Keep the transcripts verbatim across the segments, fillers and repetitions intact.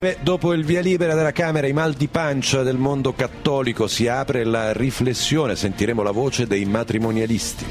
Dopo il via libera della Camera, i mal di pancia del mondo cattolico, si apre la riflessione, sentiremo la voce dei matrimonialisti.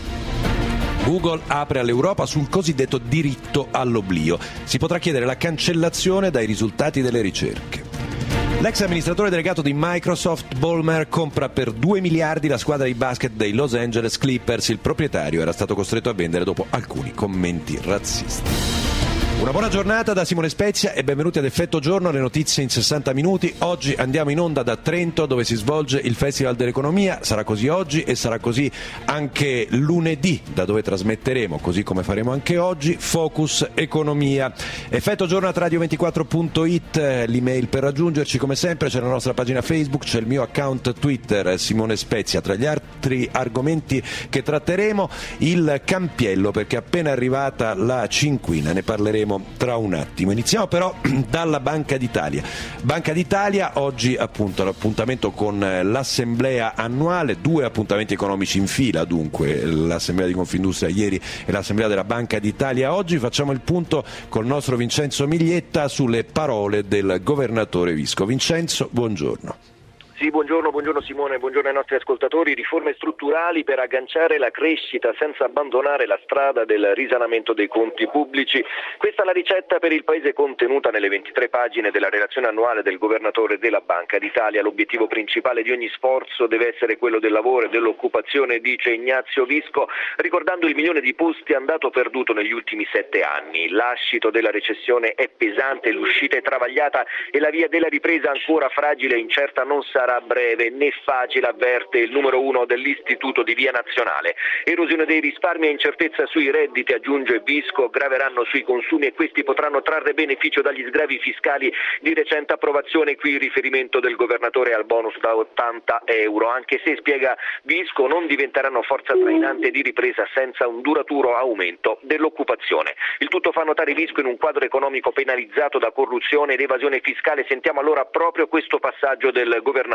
Google apre all'Europa sul cosiddetto diritto all'oblio. Si potrà chiedere la cancellazione dai risultati delle ricerche. L'ex amministratore delegato di Microsoft, Ballmer, compra per due miliardi la squadra di basket dei Los Angeles Clippers. Il proprietario era stato costretto a vendere dopo alcuni commenti razzisti. Una buona giornata da Simone Spezia e benvenuti ad Effetto Giorno, le notizie in sessanta minuti. Oggi andiamo in onda da Trento, dove si svolge il Festival dell'Economia. Sarà così oggi e sarà così anche lunedì, da dove trasmetteremo, così come faremo anche oggi, Focus Economia. Effetto Giorno at radio ventiquattro punto it, l'email per raggiungerci come sempre, c'è la nostra pagina Facebook, c'è il mio account Twitter, Simone Spezia. Tra gli altri argomenti che tratteremo, il campiello, perché è appena arrivata la cinquina, ne parleremo tra un attimo. Iniziamo però dalla Banca d'Italia. Banca d'Italia, oggi appunto l'appuntamento con l'assemblea annuale, due appuntamenti economici in fila dunque, l'assemblea di Confindustria ieri e l'assemblea della Banca d'Italia oggi. Facciamo il punto col nostro Vincenzo Miglietta sulle parole del governatore Visco. Vincenzo, buongiorno. Sì, buongiorno, buongiorno Simone, buongiorno ai nostri ascoltatori. Riforme strutturali per agganciare la crescita senza abbandonare la strada del risanamento dei conti pubblici. Questa è la ricetta per il Paese contenuta nelle ventitré pagine della relazione annuale del governatore della Banca d'Italia. L'obiettivo principale di ogni sforzo deve essere quello del lavoro e dell'occupazione, dice Ignazio Visco, ricordando il milione di posti andato perduto negli ultimi sette anni. L'ascito della recessione è pesante, l'uscita è travagliata e la via della ripresa ancora fragile e incerta non sarà a breve né facile, avverte il numero uno dell'Istituto di Via Nazionale. Erosione dei risparmi e incertezza sui redditi, aggiunge Visco, graveranno sui consumi e questi potranno trarre beneficio dagli sgravi fiscali di recente approvazione. Qui il riferimento del governatore al bonus da ottanta euro, anche se, spiega Visco, non diventeranno forza trainante di ripresa senza un duraturo aumento dell'occupazione. Il tutto fa notare Visco in un quadro economico penalizzato da corruzione ed evasione fiscale. Sentiamo allora proprio questo passaggio del governatore.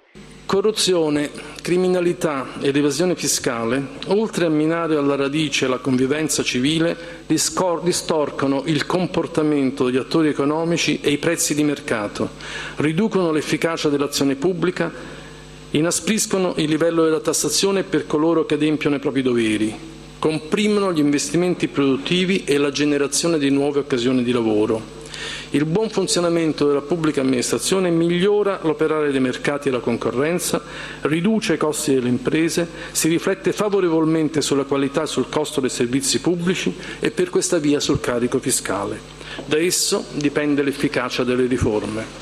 Corruzione, criminalità ed evasione fiscale, oltre a minare alla radice la convivenza civile, distorcono il comportamento degli attori economici e i prezzi di mercato, riducono l'efficacia dell'azione pubblica, inaspriscono il livello della tassazione per coloro che adempiono ai propri doveri, comprimono gli investimenti produttivi e la generazione di nuove occasioni di lavoro. Il buon funzionamento della pubblica amministrazione migliora l'operare dei mercati e la concorrenza, riduce i costi delle imprese, si riflette favorevolmente sulla qualità e sul costo dei servizi pubblici e per questa via sul carico fiscale. Da esso dipende l'efficacia delle riforme.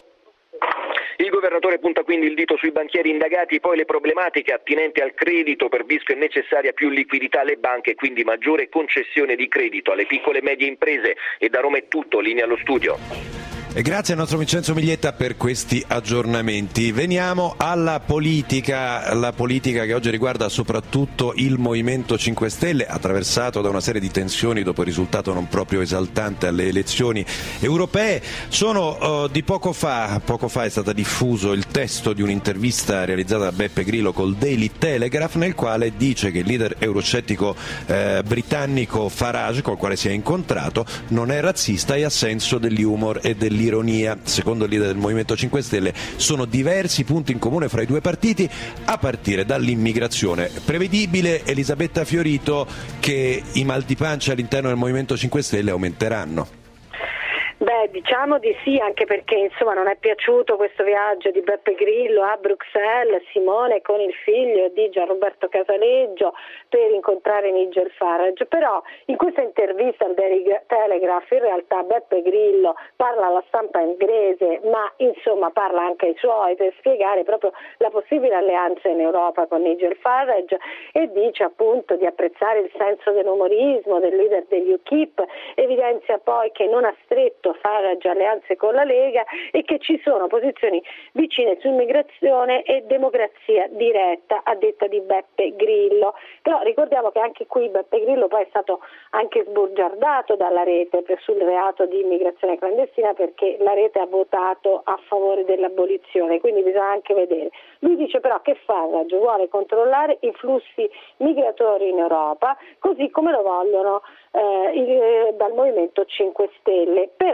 Il governatore punta quindi il dito sui banchieri indagati, poi le problematiche attinenti al credito. Per Visco è necessaria più liquidità alle banche e quindi maggiore concessione di credito alle piccole e medie imprese. E da Roma è tutto, linea allo studio. E grazie al nostro Vincenzo Miglietta per questi aggiornamenti. Veniamo alla politica, la politica che oggi riguarda soprattutto il Movimento cinque Stelle, attraversato da una serie di tensioni dopo il risultato non proprio esaltante alle elezioni europee. Sono uh, di poco fa, poco fa è stato diffuso il testo di un'intervista realizzata da Beppe Grillo col Daily Telegraph, nel quale dice che il leader euroscettico eh, britannico Farage, col quale si è incontrato, non è razzista e ha senso dell'humor e dell'ironia. Ironia. Secondo il leader del Movimento cinque Stelle sono diversi punti in comune fra i due partiti, a partire dall'immigrazione. Prevedibile, Elisabetta Fiorito, che i mal di pancia all'interno del Movimento cinque Stelle aumenteranno? Beh, diciamo di sì, anche perché insomma non è piaciuto questo viaggio di Beppe Grillo a Bruxelles, Simone con il figlio di Gianroberto Casaleggio per incontrare Nigel Farage. Però in questa intervista al Daily Telegraph in realtà Beppe Grillo parla alla stampa inglese, ma insomma parla anche ai suoi per spiegare proprio la possibile alleanza in Europa con Nigel Farage e dice appunto di apprezzare il senso dell'umorismo del leader degli U K I P, evidenzia poi che non ha stretto Farage alleanze con la Lega e che ci sono posizioni vicine su immigrazione e democrazia diretta, a detta di Beppe Grillo. Però ricordiamo che anche qui Beppe Grillo poi è stato anche sbugiardato dalla rete sul reato di immigrazione clandestina, perché la rete ha votato a favore dell'abolizione, quindi bisogna anche vedere. Lui dice però che Farage vuole controllare i flussi migratori in Europa, così come lo vogliono eh, il, dal Movimento cinque Stelle. Però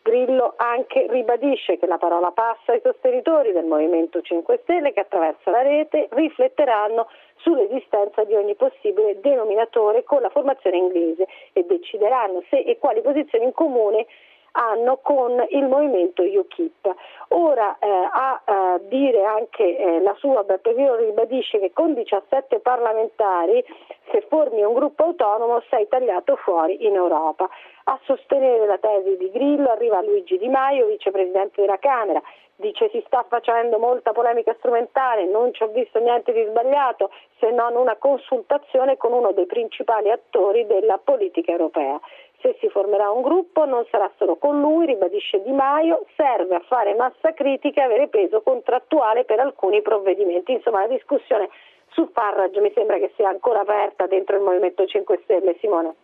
Grillo anche ribadisce che la parola passa ai sostenitori del Movimento cinque Stelle che attraverso la rete rifletteranno sull'esistenza di ogni possibile denominatore con la formazione inglese e decideranno se e quali posizioni in comune hanno con il movimento U K I P. Ora eh, a eh, dire anche eh, la sua, Beppe Grillo ribadisce che con diciassette parlamentari, se formi un gruppo autonomo sei tagliato fuori in Europa. A sostenere la tesi di Grillo arriva Luigi Di Maio, vicepresidente della Camera. Dice si sta facendo molta polemica strumentale, non ci ho visto niente di sbagliato se non una consultazione con uno dei principali attori della politica europea. Se si formerà un gruppo non sarà solo con lui, ribadisce Di Maio, serve a fare massa critica e avere peso contrattuale per alcuni provvedimenti. Insomma, la discussione su Farage mi sembra che sia ancora aperta dentro il Movimento cinque Stelle. Simone.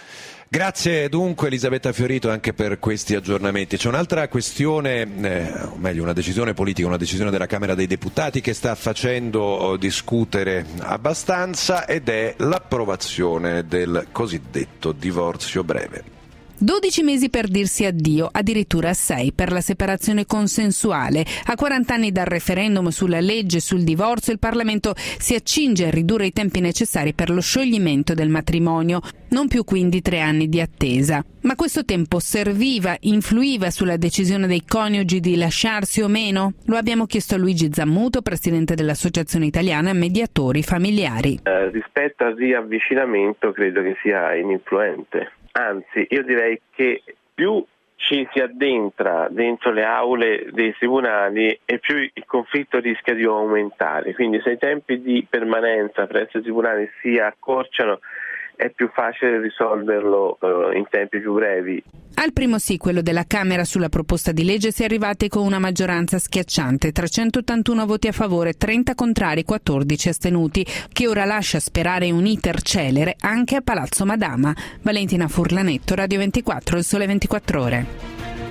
Grazie dunque Elisabetta Fiorito anche per questi aggiornamenti. C'è un'altra questione, eh, o meglio una decisione politica, una decisione della Camera dei Deputati che sta facendo discutere abbastanza ed è l'approvazione del cosiddetto divorzio breve. dodici mesi per dirsi addio, addirittura sei per la separazione consensuale. A quaranta anni dal referendum sulla legge sul divorzio, il Parlamento si accinge a ridurre i tempi necessari per lo scioglimento del matrimonio, non più quindi tre anni di attesa. Ma questo tempo serviva, influiva sulla decisione dei coniugi di lasciarsi o meno? Lo abbiamo chiesto a Luigi Zammuto, presidente dell'Associazione Italiana Mediatori Familiari. Eh, rispetto al riavvicinamento credo che sia ininfluente. Anzi, io direi che più ci si addentra dentro le aule dei tribunali e più il conflitto rischia di aumentare. Quindi se i tempi di permanenza presso i tribunali si accorciano è più facile risolverlo eh, in tempi più brevi. Al primo sì, quello della Camera sulla proposta di legge, si è arrivati con una maggioranza schiacciante, trecentottantuno voti a favore, trenta contrari, quattordici astenuti, che ora lascia sperare un iter celere anche a Palazzo Madama. Valentina Furlanetto, Radio ventiquattro, Il Sole ventiquattro Ore.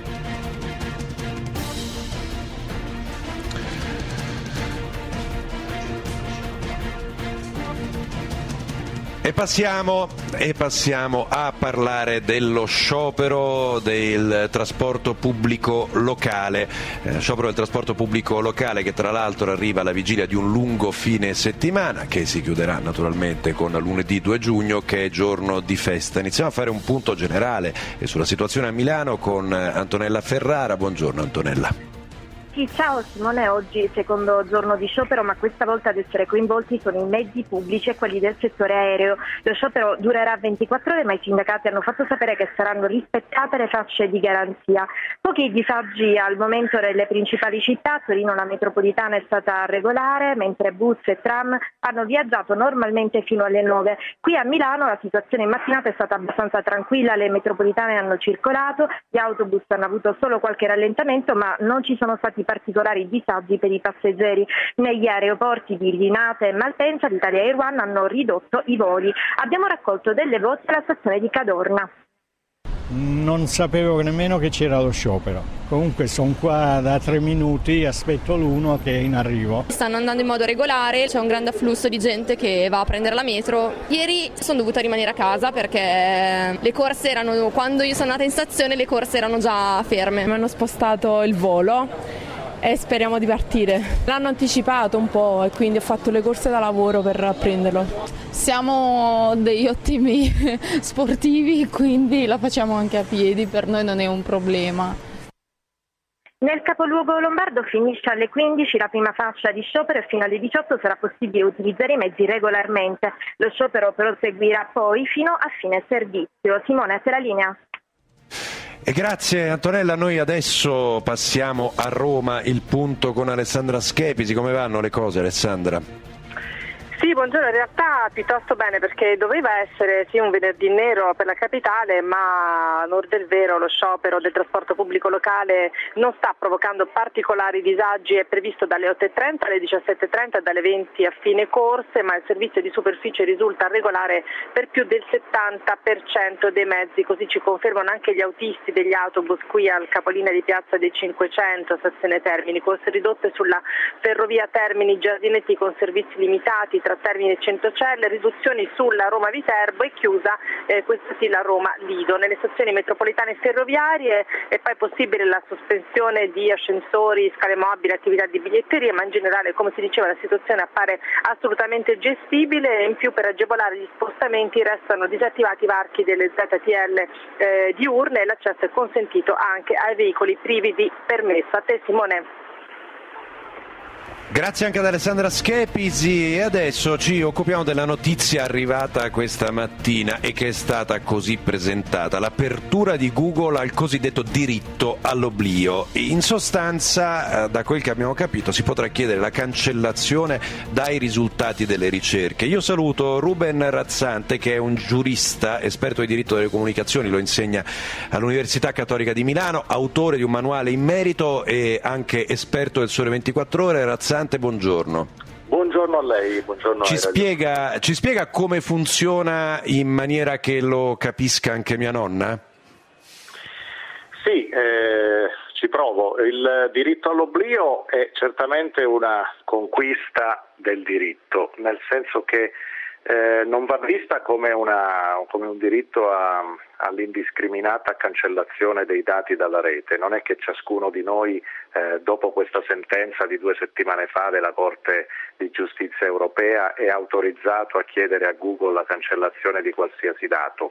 E passiamo, e passiamo a parlare dello sciopero del trasporto pubblico locale, eh, sciopero del trasporto pubblico locale che tra l'altro arriva alla vigilia di un lungo fine settimana che si chiuderà naturalmente con lunedì due giugno che è giorno di festa. Iniziamo a fare un punto generale e sulla situazione a Milano con Antonella Ferrara. Buongiorno Antonella. Sì, ciao Simone, oggi secondo giorno di sciopero, ma questa volta ad essere coinvolti sono i mezzi pubblici e quelli del settore aereo. Lo sciopero durerà ventiquattro ore, ma i sindacati hanno fatto sapere che saranno rispettate le fasce di garanzia. Pochi disagi al momento nelle principali città. Torino la metropolitana è stata regolare, mentre bus e tram hanno viaggiato normalmente fino alle nove. Qui a Milano la situazione in mattinata è stata abbastanza tranquilla, le metropolitane hanno circolato, gli autobus hanno avuto solo qualche rallentamento, ma non ci sono stati particolari disagi per i passeggeri. Negli aeroporti di Linate e Malpensa l'Italia Air One hanno ridotto i voli. Abbiamo raccolto delle voci alla stazione di Cadorna. Non sapevo nemmeno che c'era lo sciopero. Comunque sono qua da tre minuti, aspetto l'uno che è in arrivo. Stanno andando in modo regolare, c'è un grande afflusso di gente che va a prendere la metro. Ieri sono dovuta rimanere a casa perché le corse erano, quando io sono andata in stazione le corse erano già ferme. Mi hanno spostato il volo e speriamo di partire. L'hanno anticipato un po' e quindi ho fatto le corse da lavoro per prenderlo. Siamo degli ottimi sportivi, quindi la facciamo anche a piedi, per noi non è un problema. Nel capoluogo lombardo finisce alle quindici la prima fascia di sciopero e fino alle diciotto sarà possibile utilizzare i mezzi regolarmente. Lo sciopero proseguirà poi fino a fine servizio. Simone, a te la linea. E grazie Antonella, noi adesso passiamo a Roma, il punto con Alessandra Schepisi. Come vanno le cose, Alessandra? Sì, buongiorno, in realtà piuttosto bene perché doveva essere sì un venerdì nero per la capitale, ma a onor del vero lo sciopero del trasporto pubblico locale non sta provocando particolari disagi. È previsto dalle otto e trenta alle diciassette e trenta e dalle venti a fine corse, ma il servizio di superficie risulta regolare per più del settanta per cento dei mezzi, così ci confermano anche gli autisti degli autobus qui al capolinea di Piazza dei Cinquecento, stazione Termini, corse ridotte sulla ferrovia Termini Giardinetti con servizi limitati, trazione Termini Centocelle, riduzioni sulla Roma Viterbo e chiusa eh, questa sì la Roma Lido. Nelle stazioni metropolitane ferroviarie è poi possibile la sospensione di ascensori, scale mobili, attività di biglietteria, ma in generale, come si diceva, la situazione appare assolutamente gestibile. In più, per agevolare gli spostamenti restano disattivati i varchi delle Z T L eh, diurne e l'accesso è consentito anche ai veicoli privi di permesso. A te Simone. Grazie anche ad Alessandra Schepisi e adesso ci occupiamo della notizia arrivata questa mattina e che è stata così presentata, l'apertura di Google al cosiddetto diritto all'oblio. In sostanza, da quel che abbiamo capito, si potrà chiedere la cancellazione dai risultati delle ricerche. Io saluto Ruben Razzante, che è un giurista esperto di diritto delle comunicazioni, lo insegna all'Università Cattolica di Milano, autore di un manuale in merito e anche esperto del Sole ventiquattro Ore. Razzante, buongiorno. Buongiorno a lei, buongiorno ci a spiega, ci spiega come funziona in maniera che lo capisca anche mia nonna? Sì, eh, ci provo. Il diritto all'oblio è certamente una conquista del diritto, nel senso che eh, non va vista come, una, come un diritto a, all'indiscriminata cancellazione dei dati dalla rete. Non è che ciascuno di noi, eh, dopo questa sentenza di due settimane fa della Corte di Giustizia Europea, è autorizzato a chiedere a Google la cancellazione di qualsiasi dato.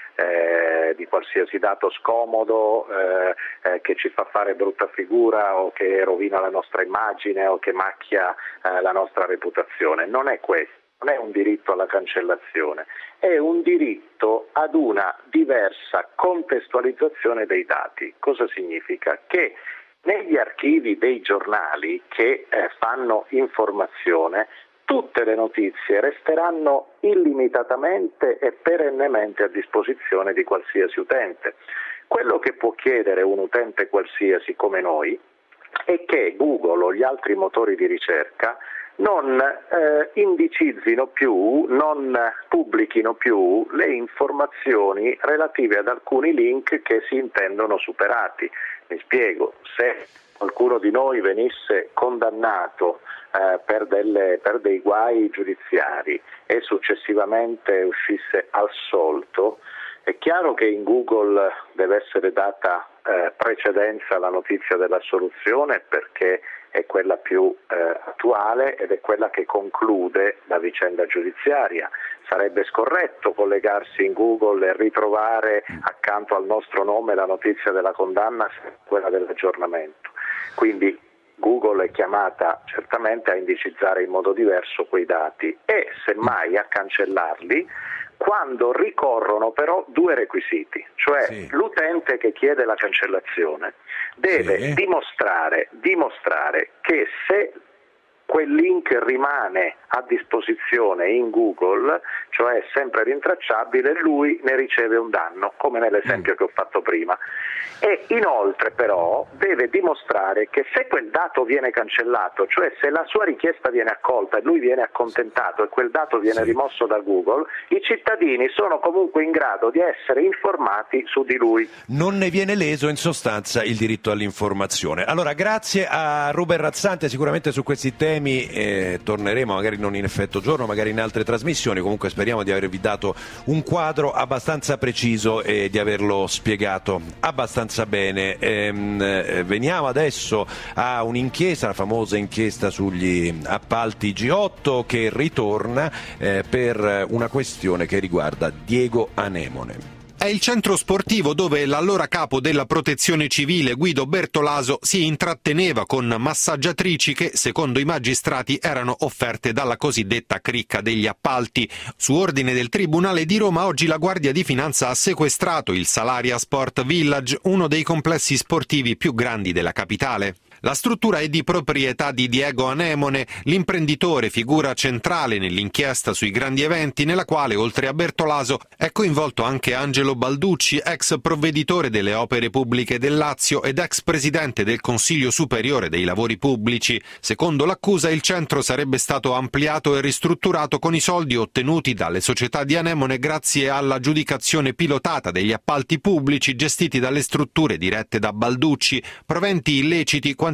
Eh, di qualsiasi dato scomodo eh, eh, che ci fa fare brutta figura o che rovina la nostra immagine o che macchia eh, la nostra reputazione. Non è questo. Non è un diritto alla cancellazione, è un diritto ad una diversa contestualizzazione dei dati. Cosa significa? Che negli archivi dei giornali che eh, fanno informazione, tutte le notizie resteranno illimitatamente e perennemente a disposizione di qualsiasi utente. Quello che può chiedere un utente qualsiasi come noi è che Google o gli altri motori di ricerca non eh, indicizzino più, non pubblichino più le informazioni relative ad alcuni link che si intendono superati. Mi spiego, se qualcuno di noi venisse condannato eh, per, delle, per dei guai giudiziari e successivamente uscisse assolto, è chiaro che in Google deve essere data eh, precedenza alla notizia dell'assoluzione, perché è quella più eh, attuale ed è quella che conclude la vicenda giudiziaria. Sarebbe scorretto collegarsi in Google e ritrovare accanto al nostro nome la notizia della condanna, quella dell'aggiornamento. Quindi Google è chiamata certamente a indicizzare in modo diverso quei dati e semmai a cancellarli quando ricorrono però due requisiti, cioè sì. L'utente che chiede la cancellazione deve sì. dimostrare, dimostrare che se quel link rimane a disposizione in Google, cioè sempre rintracciabile, lui ne riceve un danno, come nell'esempio mm. che ho fatto prima. E inoltre però deve dimostrare che se quel dato viene cancellato, cioè se la sua richiesta viene accolta e lui viene accontentato e quel dato viene sì. rimosso da Google, i cittadini sono comunque in grado di essere informati su di lui. Non ne viene leso in sostanza il diritto all'informazione. Allora, grazie a Ruben Razzante, sicuramente su questi temi Eh, torneremo, magari non in effetto giorno, magari in altre trasmissioni. Comunque speriamo di avervi dato un quadro abbastanza preciso e di averlo spiegato abbastanza bene. Ehm, eh, veniamo adesso a un'inchiesta, la famosa inchiesta sugli appalti G otto, che ritorna eh, per una questione che riguarda Diego Anemone. È il centro sportivo dove l'allora capo della Protezione Civile Guido Bertolaso si intratteneva con massaggiatrici che, secondo i magistrati, erano offerte dalla cosiddetta cricca degli appalti. Su ordine del Tribunale di Roma, oggi la Guardia di Finanza ha sequestrato il Salaria Sport Village, uno dei complessi sportivi più grandi della capitale. La struttura è di proprietà di Diego Anemone, l'imprenditore figura centrale nell'inchiesta sui grandi eventi, nella quale, oltre a Bertolaso, è coinvolto anche Angelo Balducci, ex provveditore delle opere pubbliche del Lazio ed ex presidente del Consiglio Superiore dei Lavori Pubblici. Secondo l'accusa, il centro sarebbe stato ampliato e ristrutturato con i soldi ottenuti dalle società di Anemone grazie all'aggiudicazione pilotata degli appalti pubblici gestiti dalle strutture dirette da Balducci, proventi illeciti quantificati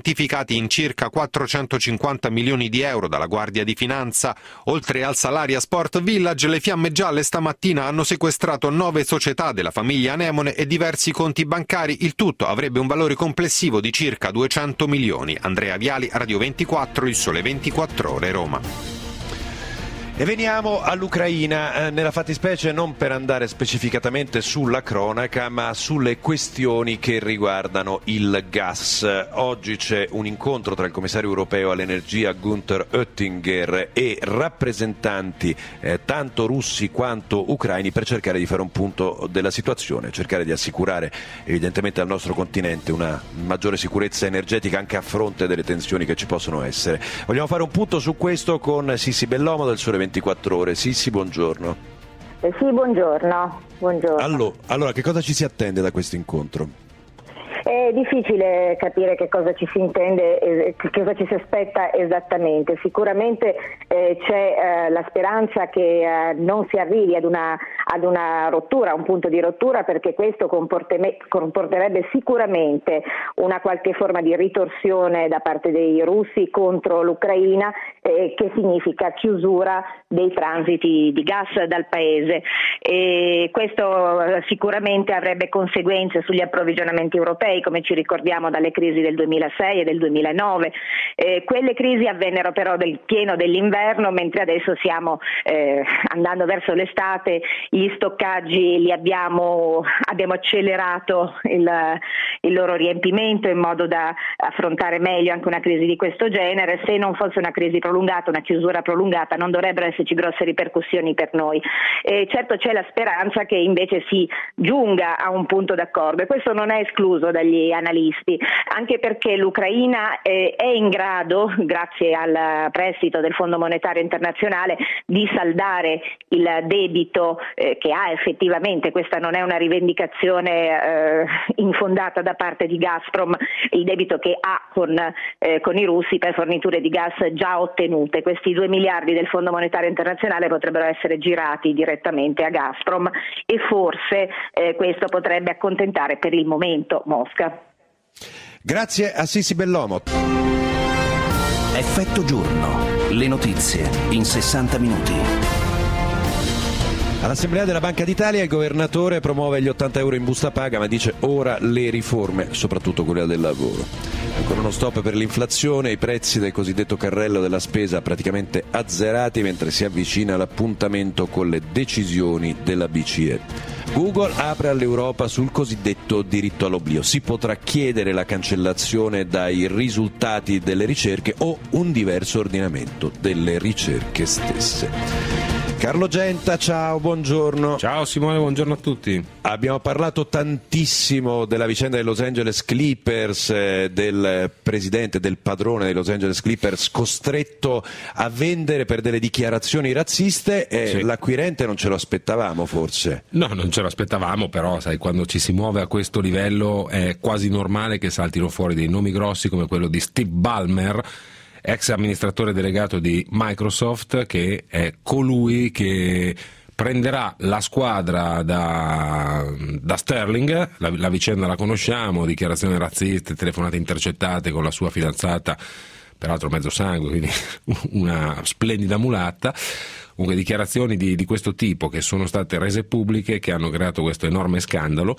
quantificati in circa quattrocentocinquanta milioni di euro dalla Guardia di Finanza. Oltre al Salaria Sport Village, le Fiamme Gialle stamattina hanno sequestrato nove società della famiglia Anemone e diversi conti bancari. Il tutto avrebbe un valore complessivo di circa duecento milioni. Andrea Viali, Radio ventiquattro, Il Sole ventiquattro Ore, Roma. E veniamo all'Ucraina, eh, nella fattispecie non per andare specificatamente sulla cronaca, ma sulle questioni che riguardano il gas. Oggi c'è un incontro tra il commissario europeo all'energia Günther Oettinger e rappresentanti eh, tanto russi quanto ucraini per cercare di fare un punto della situazione, cercare di assicurare evidentemente al nostro continente una maggiore sicurezza energetica anche a fronte delle tensioni che ci possono essere. Vogliamo fare un punto su questo con Sissi Bellomo del Sole ventiquattro Ore. Sissi, buongiorno. Eh sì, buongiorno. buongiorno. Allora, allora, che cosa ci si attende da questo incontro? È difficile capire che cosa ci si intende, eh, che cosa ci si aspetta esattamente. Sicuramente eh, c'è eh, la speranza che eh, non si arrivi ad una, ad una rottura, a un punto di rottura, perché questo comporterebbe sicuramente una qualche forma di ritorsione da parte dei russi contro l'Ucraina, eh, che significa chiusura dei transiti di gas dal paese. E questo eh, sicuramente avrebbe conseguenze sugli approvvigionamenti europei, come ci ricordiamo dalle crisi del duemilasei e del duemilanove. Eh, quelle crisi avvennero però nel pieno dell'inverno, mentre adesso stiamo eh, andando verso l'estate, gli stoccaggi li abbiamo, abbiamo accelerato il, il loro riempimento in modo da affrontare meglio anche una crisi di questo genere. Se non fosse una crisi prolungata, una chiusura prolungata, non dovrebbero esserci grosse ripercussioni per noi. Eh, certo c'è la speranza che invece si giunga a un punto d'accordo, e questo non è escluso dagli analisti, anche perché l'Ucraina eh, è in grado, grazie al prestito del Fondo Monetario Internazionale, di saldare il debito eh, che ha effettivamente. Questa non è una rivendicazione eh, infondata da parte di Gazprom, il debito che ha con, eh, con i russi per forniture di gas già ottenute. Questi due miliardi del Fondo Monetario Internazionale potrebbero essere girati direttamente a Gazprom, e forse eh, questo potrebbe accontentare per il momento Mosca. Grazie a Sissi Bellomo. Effetto giorno. Le notizie in sessanta minuti. All'Assemblea della Banca d'Italia il governatore promuove gli ottanta euro in busta paga, ma dice ora le riforme, soprattutto quella del lavoro. Ancora uno stop per l'inflazione, i prezzi del cosiddetto carrello della spesa praticamente azzerati mentre si avvicina l'appuntamento con le decisioni della B C E. Google apre all'Europa sul cosiddetto diritto all'oblio. Si potrà chiedere la cancellazione dai risultati delle ricerche o un diverso ordinamento delle ricerche stesse. Carlo Genta, ciao, buongiorno. Ciao Simone, buongiorno a tutti. Abbiamo parlato tantissimo della vicenda dei Los Angeles Clippers, eh, del presidente, del padrone dei Los Angeles Clippers costretto a vendere per delle dichiarazioni razziste, e sì. L'acquirente non ce lo aspettavamo forse? No, non ce lo aspettavamo, però sai, quando ci si muove a questo livello è quasi normale che saltino fuori dei nomi grossi come quello di Steve Ballmer, ex amministratore delegato di Microsoft, che è colui che prenderà la squadra da, da Sterling. La, la vicenda la conosciamo, dichiarazioni razziste, telefonate intercettate con la sua fidanzata, peraltro mezzo sangue, quindi una splendida mulatta. Comunque dichiarazioni di, di questo tipo che sono state rese pubbliche, che hanno creato questo enorme scandalo,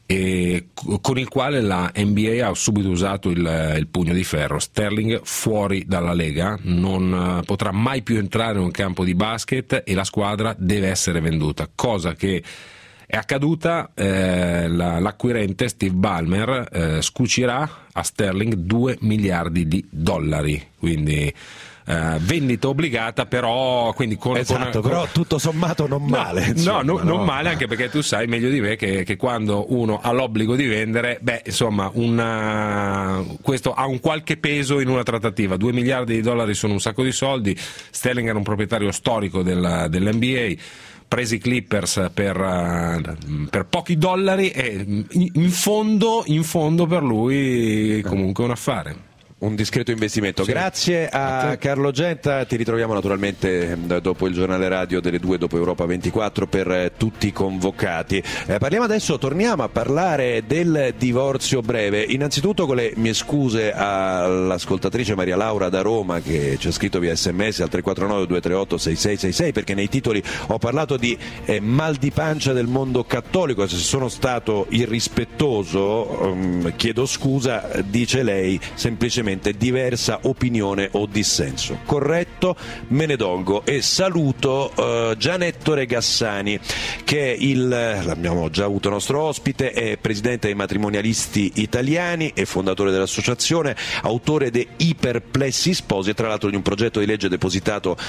e con il quale la N B A ha subito usato il, il pugno di ferro. Sterling fuori dalla Lega, non potrà mai più entrare in un campo di basket e la squadra deve essere venduta, cosa che è accaduta. Eh, la, l'acquirente Steve Ballmer eh, scucirà a Sterling due miliardi di dollari, quindi Uh, vendita obbligata, però quindi con, esatto, con, però tutto sommato non male. No, insomma, no, no, non male, anche perché tu sai meglio di me che, che quando uno ha l'obbligo di vendere, beh, insomma, una, questo ha un qualche peso in una trattativa. Due miliardi di dollari sono un sacco di soldi. Sterling era un proprietario storico della, dell'N B A, presi i Clippers per, uh, per pochi dollari, e in, in fondo in fondo per lui comunque un affare. un discreto investimento. Sì. Grazie a okay. Carlo Genta, ti ritroviamo naturalmente dopo il giornale radio delle due, dopo Europa ventiquattro, per eh, tutti i convocati. Eh, parliamo adesso, torniamo a parlare del divorzio breve. Innanzitutto con le mie scuse all'ascoltatrice Maria Laura da Roma che ci ha scritto via sms al tre quattro nove due tre otto sei sei sei sei, perché nei titoli ho parlato di eh, mal di pancia del mondo cattolico. Se sono stato irrispettoso um, chiedo scusa, dice lei, semplicemente diversa opinione o dissenso. Corretto, me ne dolgo e saluto uh, Gianettore Gassani, che è il, l'abbiamo già avuto nostro ospite, è presidente dei matrimonialisti italiani e fondatore dell'associazione, autore dei Iperplessi Sposi e tra l'altro di un progetto di legge depositato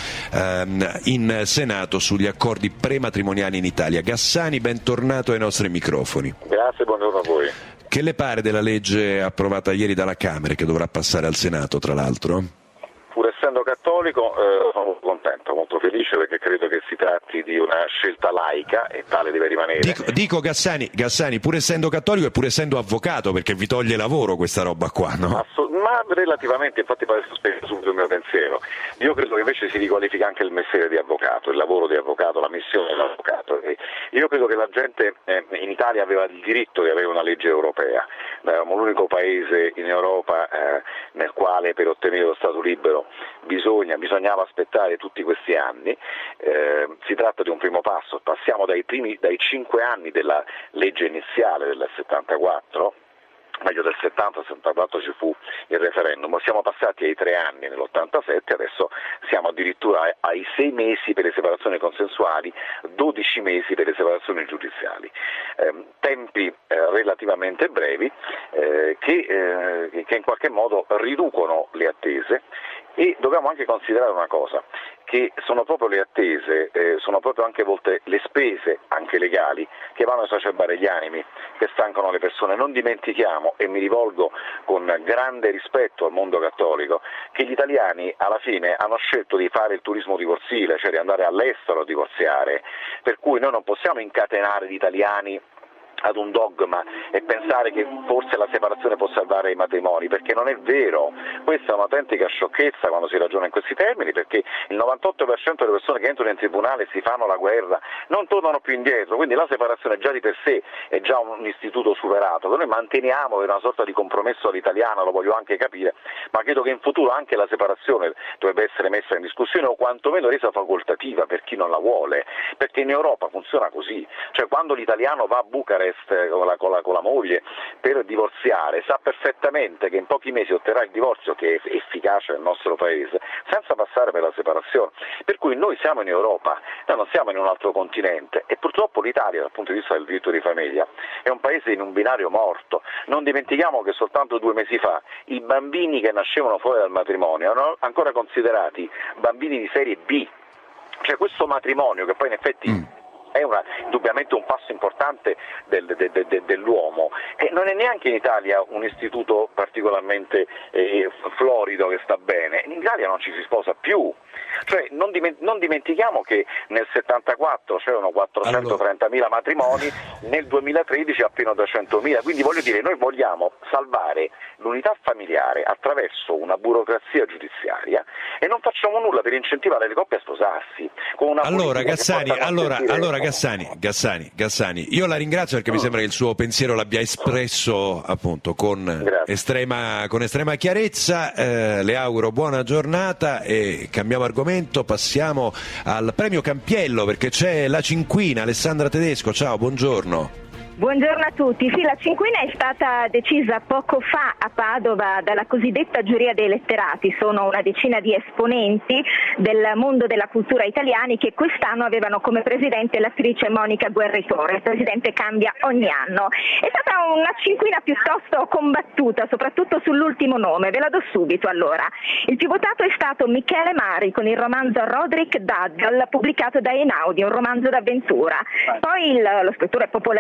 um, in Senato sugli accordi prematrimoniali in Italia. Gassani, bentornato ai nostri microfoni. Grazie, buongiorno a voi. Che le pare della legge approvata ieri dalla Camera, che dovrà passare al Senato, tra l'altro? Pur essendo cattolico eh, sono molto contento, molto felice, perché credo che si tratti di una scelta laica e tale deve rimanere. Dico, dico Gassani, Gassani, pur essendo cattolico e pur essendo avvocato, perché vi toglie lavoro questa roba qua, no? Assolut- ma relativamente, infatti adesso spiego subito il mio pensiero. Io credo che invece si riqualifica anche il mestiere di avvocato, il lavoro di avvocato, la missione dell'avvocato. Io credo che la gente eh, in Italia aveva il diritto di avere una legge europea. Eravamo l'unico paese in Europa eh, nel quale per ottenere lo Stato libero bisogna, bisognava aspettare tutti questi anni. Eh, si tratta di un primo passo, passiamo dai primi, dai cinque anni della legge iniziale del settantaquattro, meglio del settanta settantaquattro ci fu il referendum, siamo passati ai tre anni nell'ottantasette, adesso siamo addirittura ai sei mesi per le separazioni consensuali, dodici mesi per le separazioni giudiziali, eh, tempi eh, relativamente brevi eh, che, eh, che in qualche modo riducono le attese. E dobbiamo anche considerare una cosa, che sono proprio le attese, eh, sono proprio anche a volte le spese, anche legali, che vanno a esacerbare gli animi, che stancano le persone. Non dimentichiamo, e mi rivolgo con grande rispetto al mondo cattolico, che gli italiani alla fine hanno scelto di fare il turismo divorzile, cioè di andare all'estero a divorziare, per cui noi non possiamo incatenare gli italiani ad un dogma e pensare che forse la separazione può salvare i matrimoni, perché non è vero. Questa è un'autentica sciocchezza quando si ragiona in questi termini, perché il novantotto per cento delle persone che entrano in tribunale e si fanno la guerra non tornano più indietro, quindi la separazione già di per sé è già un istituto superato. Noi manteniamo una sorta di compromesso all'italiana, lo voglio anche capire, ma credo che in futuro anche la separazione dovrebbe essere messa in discussione o quantomeno resa facoltativa per chi non la vuole, perché in Europa funziona così, cioè quando l'italiano va a Bucarest Con la, con, la, con la moglie per divorziare sa perfettamente che in pochi mesi otterrà il divorzio, che è efficace nel nostro paese, senza passare per la separazione. Per cui noi siamo in Europa, noi non siamo in un altro continente e purtroppo l'Italia dal punto di vista del diritto di famiglia è un paese in un binario morto. Non dimentichiamo che soltanto due mesi fa i bambini che nascevano fuori dal matrimonio erano ancora considerati bambini di serie B, cioè questo matrimonio che poi in effetti mm. è una, indubbiamente un passo importante del, de, de, de, dell'uomo, e non è neanche in Italia un istituto particolarmente eh, florido che sta bene. In Italia non ci si sposa più, cioè non, diment- non dimentichiamo che nel settantaquattro c'erano quattrocentotrentamila matrimoni, nel duemilatredici appena duecentomila, quindi voglio dire, noi vogliamo salvare l'unità familiare attraverso una burocrazia giudiziaria e non facciamo nulla per incentivare le coppie a sposarsi. Con una allora Gassani, allora, allora Gassani, Gassani, Gassani, io la ringrazio perché mm. mi sembra che il suo pensiero l'abbia espresso appunto con estrema, con estrema chiarezza. Eh, le auguro buona giornata e cambiamo argomento, passiamo al premio Campiello perché c'è la cinquina. Alessandra Tedesco, ciao, buongiorno. Buongiorno a tutti. Sì, la cinquina è stata decisa poco fa a Padova dalla cosiddetta giuria dei letterati. Sono una decina di esponenti del mondo della cultura italiani che quest'anno avevano come presidente l'attrice Monica Guerritore. Il presidente cambia ogni anno. È stata una cinquina piuttosto combattuta, soprattutto sull'ultimo nome. Ve la do subito allora. Il più votato è stato Michele Mari con il romanzo Roderick Duggal, pubblicato da Einaudi, un romanzo d'avventura. Poi il, lo scrittore popolarissimo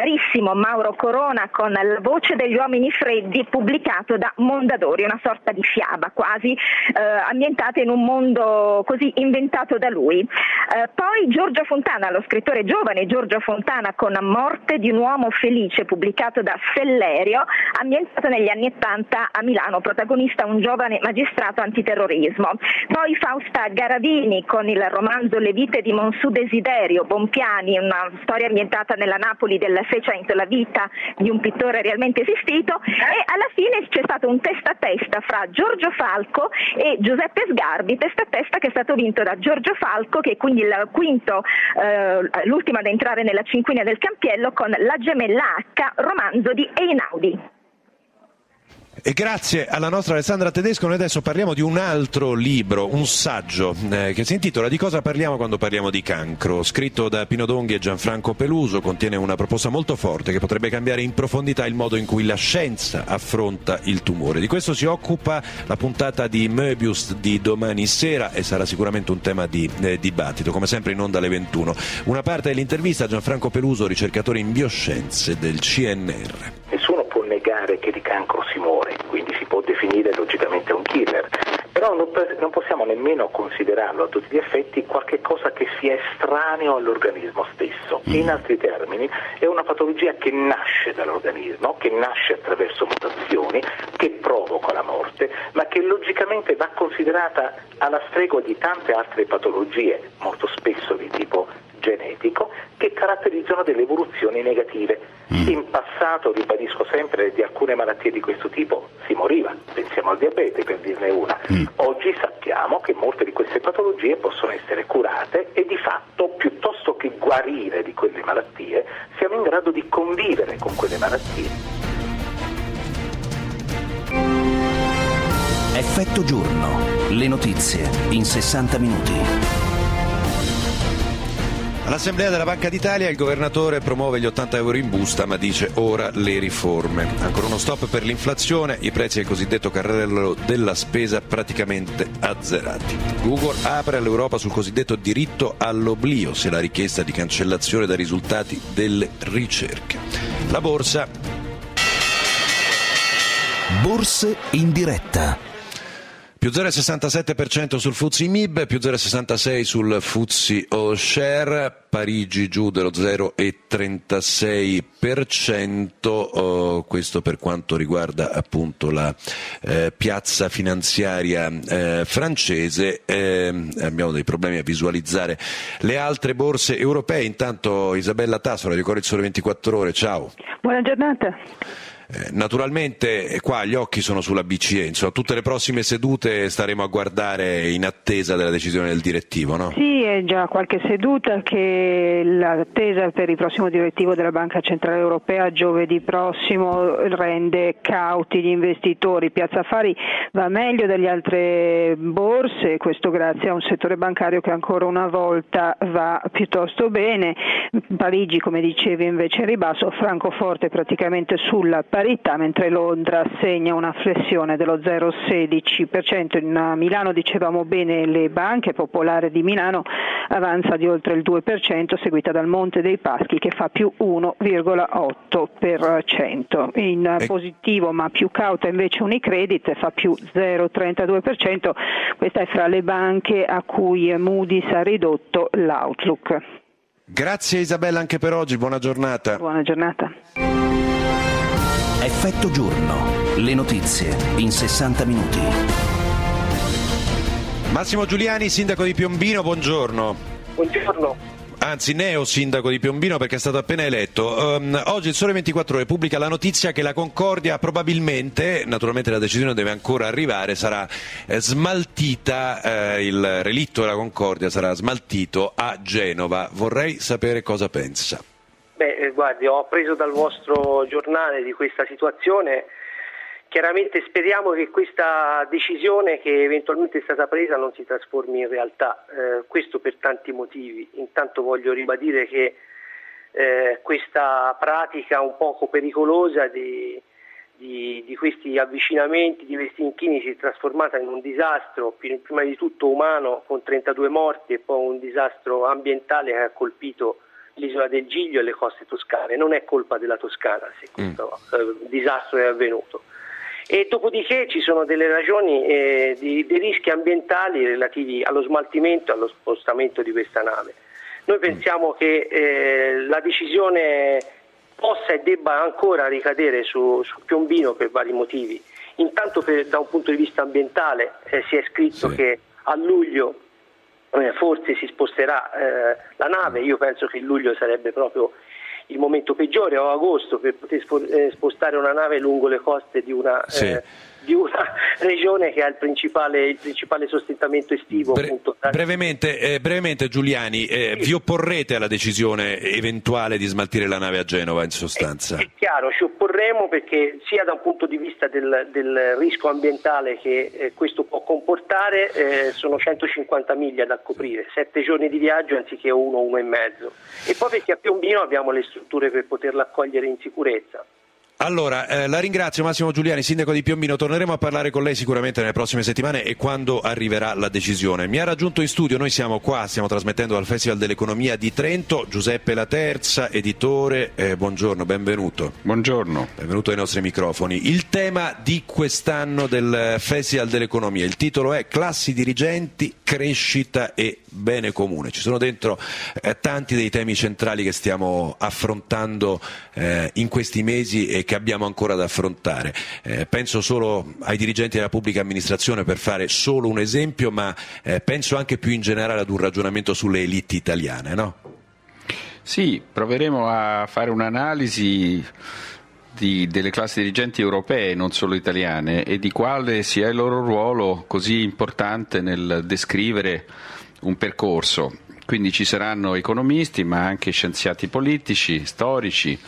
bellissimo Mauro Corona con La voce degli uomini freddi, pubblicato da Mondadori, una sorta di fiaba quasi eh, ambientata in un mondo così inventato da lui. Eh, poi Giorgio Fontana, lo scrittore giovane Giorgio Fontana con Morte di un uomo felice, pubblicato da Sellerio, ambientato negli anni ottanta a Milano, protagonista un giovane magistrato antiterrorismo. Poi Fausta Garavini con il romanzo Le vite di Monsù Desiderio, Bompiani, una storia ambientata nella Napoli del Seicento, la vita di un pittore realmente esistito, e alla fine c'è stato un testa a testa fra Giorgio Falco e Giuseppe Sgarbi, testa a testa che è stato vinto da Giorgio Falco, che è quindi il quinto, eh, l'ultima ad entrare nella cinquina del Campiello, con La gemella H, romanzo di Einaudi. E grazie alla nostra Alessandra Tedesco noi adesso parliamo di un altro libro, un saggio eh, che si intitola Di cosa parliamo quando parliamo di cancro, scritto da Pino Donghi e Gianfranco Peluso. Contiene una proposta molto forte che potrebbe cambiare in profondità il modo in cui la scienza affronta il tumore. Di questo si occupa la puntata di Möbius di domani sera e sarà sicuramente un tema di eh, dibattito, come sempre in onda alle ventuno. Una parte dell'intervista a Gianfranco Peluso, ricercatore in bioscienze del C N R. Nessuno può negare che di cancro si muore, quindi si può definire logicamente un killer, però non, non possiamo nemmeno considerarlo a tutti gli effetti qualche cosa che sia estraneo all'organismo stesso. In altri termini è una patologia che nasce dall'organismo, che nasce attraverso mutazioni, che provoca la morte, ma che logicamente va considerata alla stregua di tante altre patologie, molto spesso di tipo genetico, che caratterizzano delle evoluzioni negative. In passato, ribadisco sempre, di alcune malattie di questo tipo si moriva, pensiamo al diabete per dirne una. Oggi sappiamo che molte di queste patologie possono essere curate e di fatto, piuttosto che guarire di quelle malattie, siamo in grado di convivere con quelle malattie. Effetto giorno, le notizie in sessanta minuti. All'Assemblea della Banca d'Italia il governatore promuove gli ottanta euro in busta, ma dice ora le riforme. Ancora uno stop per l'inflazione, i prezzi del cosiddetto carrello della spesa praticamente azzerati. Google apre all'Europa sul cosiddetto diritto all'oblio, se la richiesta di cancellazione dai risultati delle ricerche. La borsa. Borse in diretta. Più zero virgola sessantasette per cento sul F T S E M I B, più zero virgola sessantasei sul F T S E All Share, Parigi giù dello zero virgola trentasei per cento, oh, questo per quanto riguarda appunto la eh, piazza finanziaria eh, francese. Eh, abbiamo dei problemi a visualizzare le altre borse europee. Intanto Isabella Tassola di Corriere Sole ventiquattro Ore, ciao. Buona giornata. Eh, naturalmente qua gli occhi sono sulla B C E, insomma tutte le prossime sedute staremo a guardare in attesa della decisione del direttivo, no? Sì, è già qualche seduta che l'attesa per il prossimo direttivo della Banca Centrale Europea giovedì prossimo rende cauti gli investitori. Piazza Affari va meglio delle altre borse, questo grazie a un settore bancario che ancora una volta va piuttosto bene. Parigi, come dicevi, invece è ribasso, Francoforte praticamente sulla parità, mentre Londra segna una flessione dello zero virgola sedici per cento. In Milano dicevamo bene, le banche, Popolare di Milano avanza di oltre il due per cento, seguita dal Monte dei Paschi che fa più uno virgola otto per cento. In positivo ma più cauta invece Unicredit fa più zero virgola trentadue per cento, questa è fra le banche a cui Moody's ha ridotto l'outlook. Grazie Isabella anche per oggi, buona giornata. Buona giornata. Effetto giorno, le notizie in sessanta minuti. Massimo Giuliani, sindaco di Piombino, buongiorno. Buongiorno. Anzi, neo sindaco di Piombino perché è stato appena eletto. Um, oggi il Sole ventiquattro Ore pubblica la notizia che la Concordia probabilmente, naturalmente la decisione deve ancora arrivare, sarà eh, smaltita, eh, il relitto della Concordia sarà smaltito a Genova. Vorrei sapere cosa pensa. Beh, guardi, ho appreso dal vostro giornale di questa situazione. Chiaramente speriamo che questa decisione che eventualmente è stata presa non si trasformi in realtà, eh, questo per tanti motivi. Intanto voglio ribadire che eh, questa pratica un poco pericolosa di, di, di questi avvicinamenti, di questi inchini si è trasformata in un disastro, prima di tutto umano con trentadue morti e poi un disastro ambientale che ha colpito l'isola del Giglio e le coste toscane. Non è colpa della Toscana se questo mm. eh, disastro è avvenuto. E dopodiché ci sono delle ragioni eh, di, dei rischi ambientali relativi allo smaltimento e allo spostamento di questa nave. Noi pensiamo che eh, la decisione possa e debba ancora ricadere su, su Piombino per vari motivi. Intanto per, da un punto di vista ambientale eh, si è scritto sì. che a luglio eh, forse si sposterà eh, la nave. Io penso che il luglio sarebbe proprio il momento peggiore, o agosto, per poter spostare una nave lungo le coste di una, sì. eh, di una regione che ha il principale, il principale sostentamento estivo. Bre- appunto. brevemente, eh, brevemente Giuliani, eh, sì. vi opporrete alla decisione eventuale di smaltire la nave a Genova in sostanza? È, è chiaro, ci opporremo perché sia da un punto di vista del, del rischio ambientale che eh, questo può comportare, eh, sono centocinquanta miglia da coprire, sette giorni di viaggio anziché uno, uno e mezzo, e poi perché a Piombino abbiamo le strutture per poterla accogliere in sicurezza. Allora, eh, la ringrazio Massimo Giuliani, sindaco di Piombino. Torneremo a parlare con lei sicuramente nelle prossime settimane e quando arriverà la decisione. Mi ha raggiunto in studio, noi siamo qua, stiamo trasmettendo dal Festival dell'Economia di Trento, Giuseppe Laterza, editore, eh, buongiorno, benvenuto. Buongiorno. Benvenuto ai nostri microfoni. Il tema di quest'anno del Festival dell'Economia, il titolo è Classi dirigenti, crescita e bene comune. Ci sono dentro eh, tanti dei temi centrali che stiamo affrontando eh, in questi mesi e che abbiamo ancora da affrontare. Eh, penso solo ai dirigenti della pubblica amministrazione per fare solo un esempio, ma eh, penso anche più in generale ad un ragionamento sulle elite italiane, no? Sì, proveremo a fare un'analisi di, delle classi dirigenti europee, non solo italiane, e di quale sia il loro ruolo così importante nel descrivere un percorso. Quindi ci saranno economisti, ma anche scienziati politici, storici,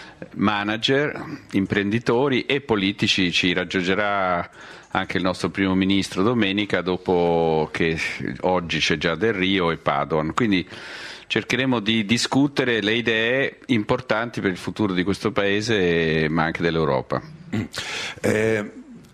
manager, imprenditori e politici. Ci raggiungerà anche il nostro primo ministro domenica, dopo che oggi c'è già Del Rio e Padoan. Quindi cercheremo di discutere le idee importanti per il futuro di questo Paese, ma anche dell'Europa. Mm. Eh...